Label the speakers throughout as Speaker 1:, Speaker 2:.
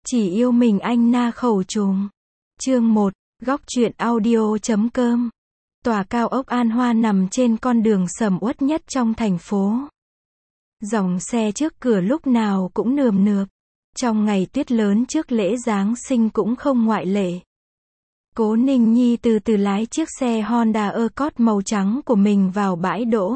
Speaker 1: Chỉ yêu mình anh na khẩu trùng. Chương 1, góc truyện audio.com. Tòa cao ốc An Hoa nằm trên con đường sầm uất nhất trong thành phố. Dòng xe trước cửa lúc nào cũng nườm nượp. Trong ngày tuyết lớn trước lễ Giáng sinh cũng không ngoại lệ. Cố Ninh Nhi từ từ lái chiếc xe Honda Accord màu trắng của mình vào bãi đỗ.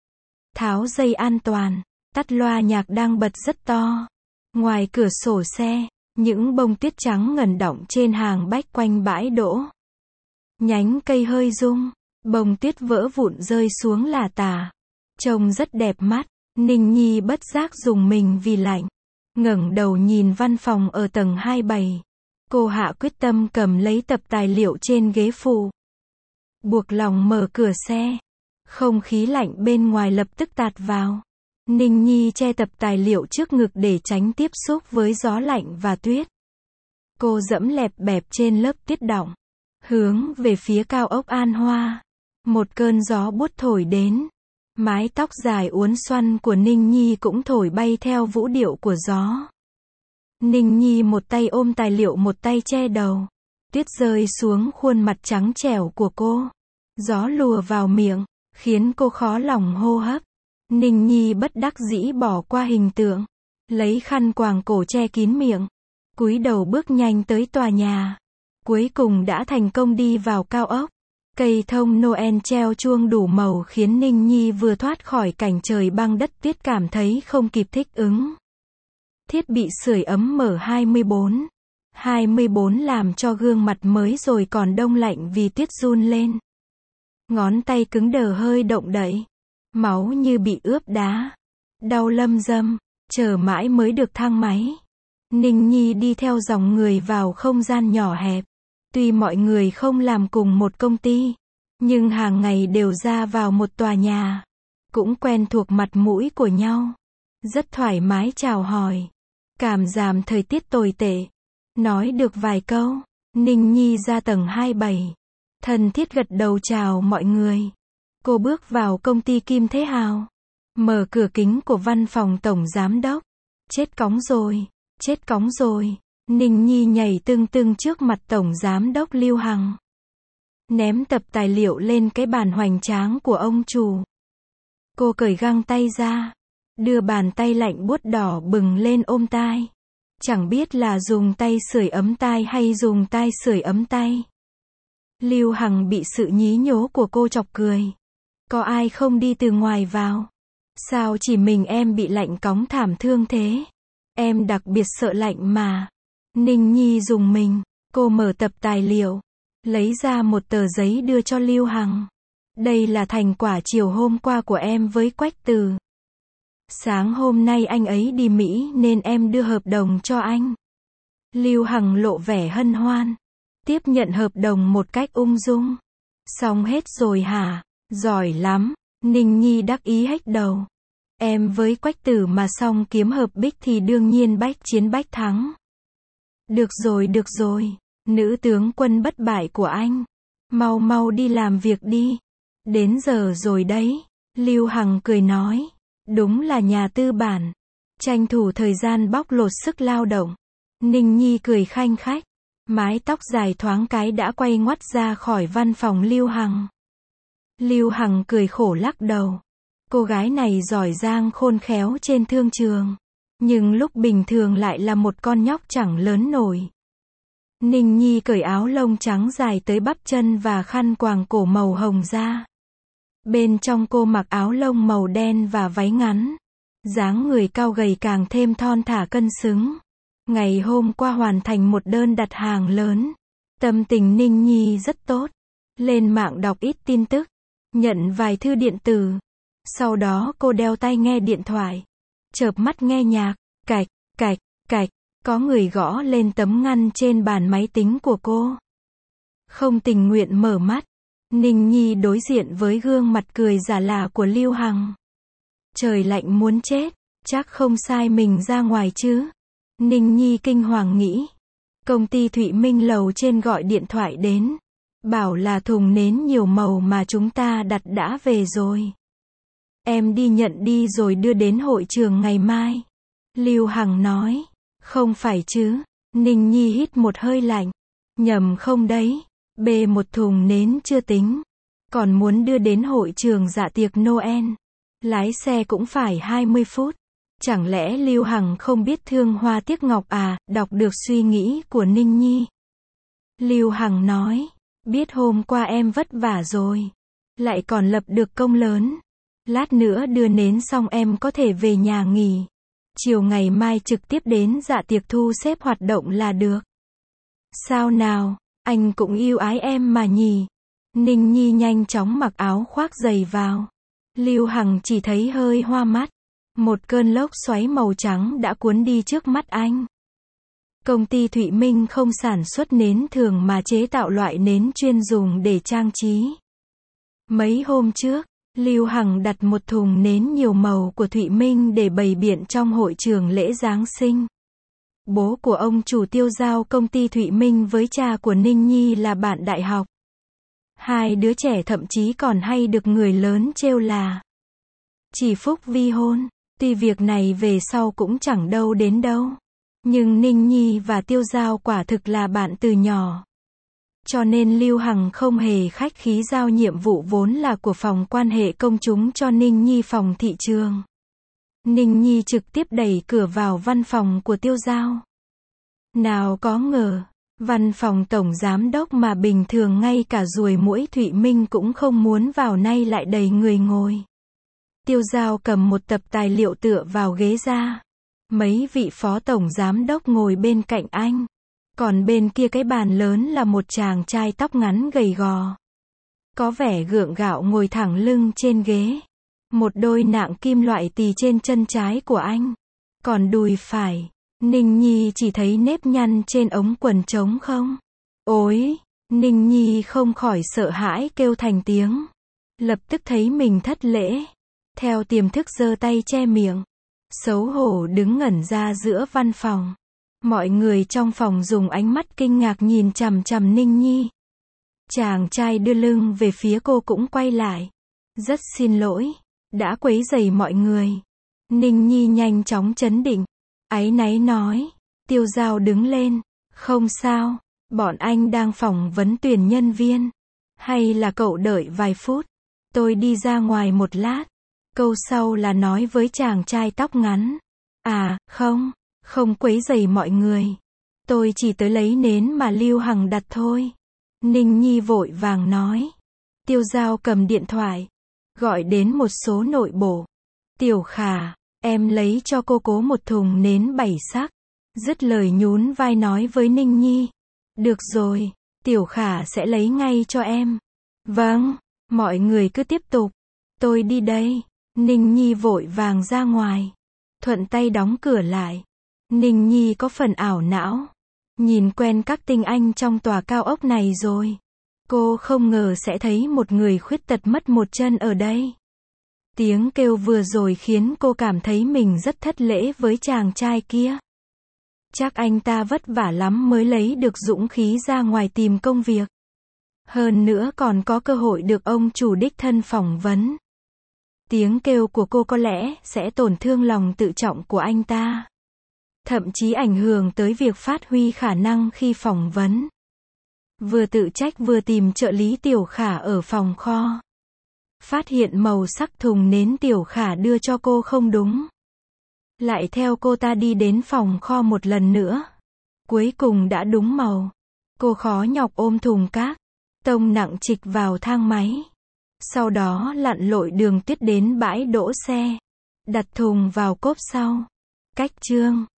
Speaker 1: Tháo dây an toàn, tắt loa nhạc đang bật rất to. Ngoài cửa sổ xe, những bông tuyết trắng ngần đọng trên hàng bách quanh bãi đỗ. Nhánh cây hơi rung, bông tuyết vỡ vụn rơi xuống lả tả. Trông rất đẹp mắt, Ninh Nhi bất giác rùng mình vì lạnh. Ngẩng đầu nhìn văn phòng ở tầng 27. Cô hạ quyết tâm cầm lấy tập tài liệu trên ghế phụ. Buộc lòng mở cửa xe. Không khí lạnh bên ngoài lập tức tạt vào. Ninh Nhi che tập tài liệu trước ngực để tránh tiếp xúc với gió lạnh và tuyết. Cô dẫm lẹp bẹp trên lớp tuyết đọng, hướng về phía cao ốc An Hoa. Một cơn gió buốt thổi đến. Mái tóc dài uốn xoăn của Ninh Nhi cũng thổi bay theo vũ điệu của gió. Ninh Nhi một tay ôm tài liệu một tay che đầu. Tuyết rơi xuống khuôn mặt trắng trẻo của cô. Gió lùa vào miệng, khiến cô khó lòng hô hấp. Ninh Nhi bất đắc dĩ bỏ qua hình tượng, lấy khăn quàng cổ che kín miệng, cúi đầu bước nhanh tới tòa nhà. Cuối cùng đã thành công đi vào cao ốc. Cây thông Noel treo chuông đủ màu khiến Ninh Nhi vừa thoát khỏi cảnh trời băng đất tuyết cảm thấy không kịp thích ứng. Thiết bị sưởi ấm M24. 24 làm cho gương mặt mới rồi còn đông lạnh vì tuyết run lên. Ngón tay cứng đờ hơi động đậy. Máu như bị ướp đá. Đau lâm dâm, chờ mãi mới được thang máy. Ninh Nhi đi theo dòng người vào không gian nhỏ hẹp. Tuy mọi người không làm cùng một công ty, nhưng hàng ngày đều ra vào một tòa nhà. Cũng quen thuộc mặt mũi của nhau. Rất thoải mái chào hỏi. Cảm giảm thời tiết tồi tệ. Nói được vài câu, Ninh Nhi ra tầng 27. Thân thiết gật đầu chào mọi người. Cô bước vào công ty Kim Thế Hào. Mở cửa kính của văn phòng tổng giám đốc. Chết cóng rồi, chết cóng rồi. Ninh Nhi nhảy tưng tưng trước mặt tổng giám đốc Lưu Hằng. Ném tập tài liệu lên cái bàn hoành tráng của ông chủ. Cô cởi găng tay ra. Đưa bàn tay lạnh buốt đỏ bừng lên ôm tai. Chẳng biết là dùng tay sưởi ấm tai hay dùng tay sưởi ấm tay. Lưu Hằng bị sự nhí nhố của cô chọc cười. Có ai không đi từ ngoài vào? Sao chỉ mình em bị lạnh cóng thảm thương thế? Em đặc biệt sợ lạnh mà. Ninh Nhi rùng mình. Cô mở tập tài liệu. Lấy ra một tờ giấy đưa cho Lưu Hằng. Đây là thành quả chiều hôm qua của em với Quách Từ. Sáng hôm nay anh ấy đi Mỹ nên em đưa hợp đồng cho anh. Lưu Hằng lộ vẻ hân hoan. Tiếp nhận hợp đồng một cách ung dung. Xong hết rồi hả? Giỏi lắm. Ninh Nhi đắc ý hếch đầu. Em với Quách Tử mà xong kiếm hợp bích thì đương nhiên bách chiến bách thắng. Được rồi. Nữ tướng quân bất bại của anh. Mau mau đi làm việc đi. Đến giờ rồi đấy. Lưu Hằng cười nói. Đúng là nhà tư bản. Tranh thủ thời gian bóc lột sức lao động. Ninh Nhi cười khanh khách. Mái tóc dài thoáng cái đã quay ngoắt ra khỏi văn phòng Lưu Hằng. Lưu Hằng cười khổ lắc đầu. Cô gái này giỏi giang khôn khéo trên thương trường. Nhưng lúc bình thường lại là một con nhóc chẳng lớn nổi. Ninh Nhi cởi áo lông trắng dài tới bắp chân và khăn quàng cổ màu hồng ra. Bên trong cô mặc áo lông màu đen và váy ngắn. Dáng người cao gầy càng thêm thon thả cân xứng. Ngày hôm qua hoàn thành một đơn đặt hàng lớn. Tâm tình Ninh Nhi rất tốt. Lên mạng đọc ít tin tức. Nhận vài thư điện tử. Sau đó cô đeo tai nghe điện thoại. Chợp mắt nghe nhạc. Cạch, cạch, cạch. Có người gõ lên tấm ngăn trên bàn máy tính của cô. Không tình nguyện mở mắt. Ninh Nhi đối diện với gương mặt cười giả lả của Lưu Hằng. Trời lạnh muốn chết. Chắc không sai mình ra ngoài chứ. Ninh Nhi kinh hoàng nghĩ. Công ty Thụy Minh lầu trên gọi điện thoại đến. Bảo là thùng nến nhiều màu mà chúng ta đặt đã về rồi. Em đi nhận đi rồi đưa đến hội trường ngày mai. Lưu Hằng nói. Không phải chứ. Ninh Nhi hít một hơi lạnh. Nhầm không đấy. Bê một thùng nến chưa tính. Còn muốn đưa đến hội trường dạ tiệc Noel. Lái xe cũng phải 20 phút. Chẳng lẽ Lưu Hằng không biết thương hoa tiếc ngọc à? Đọc được suy nghĩ của Ninh Nhi. Lưu Hằng nói. Biết hôm qua em vất vả rồi. Lại còn lập được công lớn. Lát nữa đưa nến xong em có thể về nhà nghỉ. Chiều ngày mai trực tiếp đến dạ tiệc thu xếp hoạt động là được. Sao nào, anh cũng yêu ái em mà nhỉ. Ninh Nhi nhanh chóng mặc áo khoác giày vào. Lưu Hằng chỉ thấy hơi hoa mắt. Một cơn lốc xoáy màu trắng đã cuốn đi trước mắt anh. Công ty Thụy Minh không sản xuất nến thường mà chế tạo loại nến chuyên dùng để trang trí. Mấy hôm trước, Lưu Hằng đặt một thùng nến nhiều màu của Thụy Minh để bày biện trong hội trường lễ Giáng sinh. Bố của ông chủ tiêu giao công ty Thụy Minh với cha của Ninh Nhi là bạn đại học. Hai đứa trẻ thậm chí còn hay được người lớn trêu là chỉ phúc vi hôn. Tuy việc này về sau cũng chẳng đâu đến đâu. Nhưng Ninh Nhi và tiêu giao quả thực là bạn từ nhỏ. Cho nên Lưu Hằng không hề khách khí giao nhiệm vụ vốn là của phòng quan hệ công chúng cho Ninh Nhi phòng thị trường. Ninh Nhi trực tiếp đẩy cửa vào văn phòng của tiêu giao. Nào có ngờ, văn phòng tổng giám đốc mà bình thường ngay cả ruồi muỗi Thụy Minh cũng không muốn vào nay lại đầy người ngồi. Tiêu giao cầm một tập tài liệu tựa vào ghế ra. Mấy vị phó tổng giám đốc ngồi bên cạnh anh. Còn bên kia cái bàn lớn là một chàng trai tóc ngắn gầy gò. Có vẻ gượng gạo ngồi thẳng lưng trên ghế. Một đôi nạng kim loại tì trên chân trái của anh. Còn đùi phải, Ninh Nhi chỉ thấy nếp nhăn trên ống quần trống không. Ôi, Ninh Nhi không khỏi sợ hãi kêu thành tiếng. Lập tức thấy mình thất lễ. Theo tiềm thức giơ tay che miệng. Xấu hổ đứng ngẩn ra giữa văn phòng. Mọi người trong phòng dùng ánh mắt kinh ngạc nhìn chằm chằm Ninh Nhi. Chàng trai đưa lưng về phía cô cũng quay lại. Rất xin lỗi, đã quấy rầy mọi người. Ninh Nhi nhanh chóng trấn định. Áy náy nói. Tiêu giao đứng lên. Không sao, bọn anh đang phỏng vấn tuyển nhân viên. Hay là cậu đợi vài phút. Tôi đi ra ngoài một lát. Câu sau là nói với chàng trai tóc ngắn. À, không quấy rầy mọi người. Tôi chỉ tới lấy nến mà Lưu Hằng đặt thôi. Ninh Nhi vội vàng nói. Tiêu giao cầm điện thoại. Gọi đến một số nội bộ. Tiểu Khả, em lấy cho cô cố một thùng nến 7 sắc. Dứt lời nhún vai nói với Ninh Nhi. Được rồi, Tiểu Khả sẽ lấy ngay cho em. Vâng, mọi người cứ tiếp tục. Tôi đi đây. Ninh Nhi vội vàng ra ngoài. Thuận tay đóng cửa lại. Ninh Nhi có phần ảo não. Nhìn quen các tinh anh trong tòa cao ốc này rồi. Cô không ngờ sẽ thấy một người khuyết tật mất một chân ở đây. Tiếng kêu vừa rồi khiến cô cảm thấy mình rất thất lễ với chàng trai kia. Chắc anh ta vất vả lắm mới lấy được dũng khí ra ngoài tìm công việc. Hơn nữa còn có cơ hội được ông chủ đích thân phỏng vấn. Tiếng kêu của cô có lẽ sẽ tổn thương lòng tự trọng của anh ta. Thậm chí ảnh hưởng tới việc phát huy khả năng khi phỏng vấn. Vừa tự trách vừa tìm trợ lý Tiểu Khả ở phòng kho. Phát hiện màu sắc thùng nến Tiểu Khả đưa cho cô không đúng. Lại theo cô ta đi đến phòng kho một lần nữa. Cuối cùng đã đúng màu. Cô khó nhọc ôm thùng cát, tông nặng trịch vào thang máy. Sau đó lặn lội đường tuyết đến bãi đỗ xe. Đặt thùng vào cốp sau. Cách chương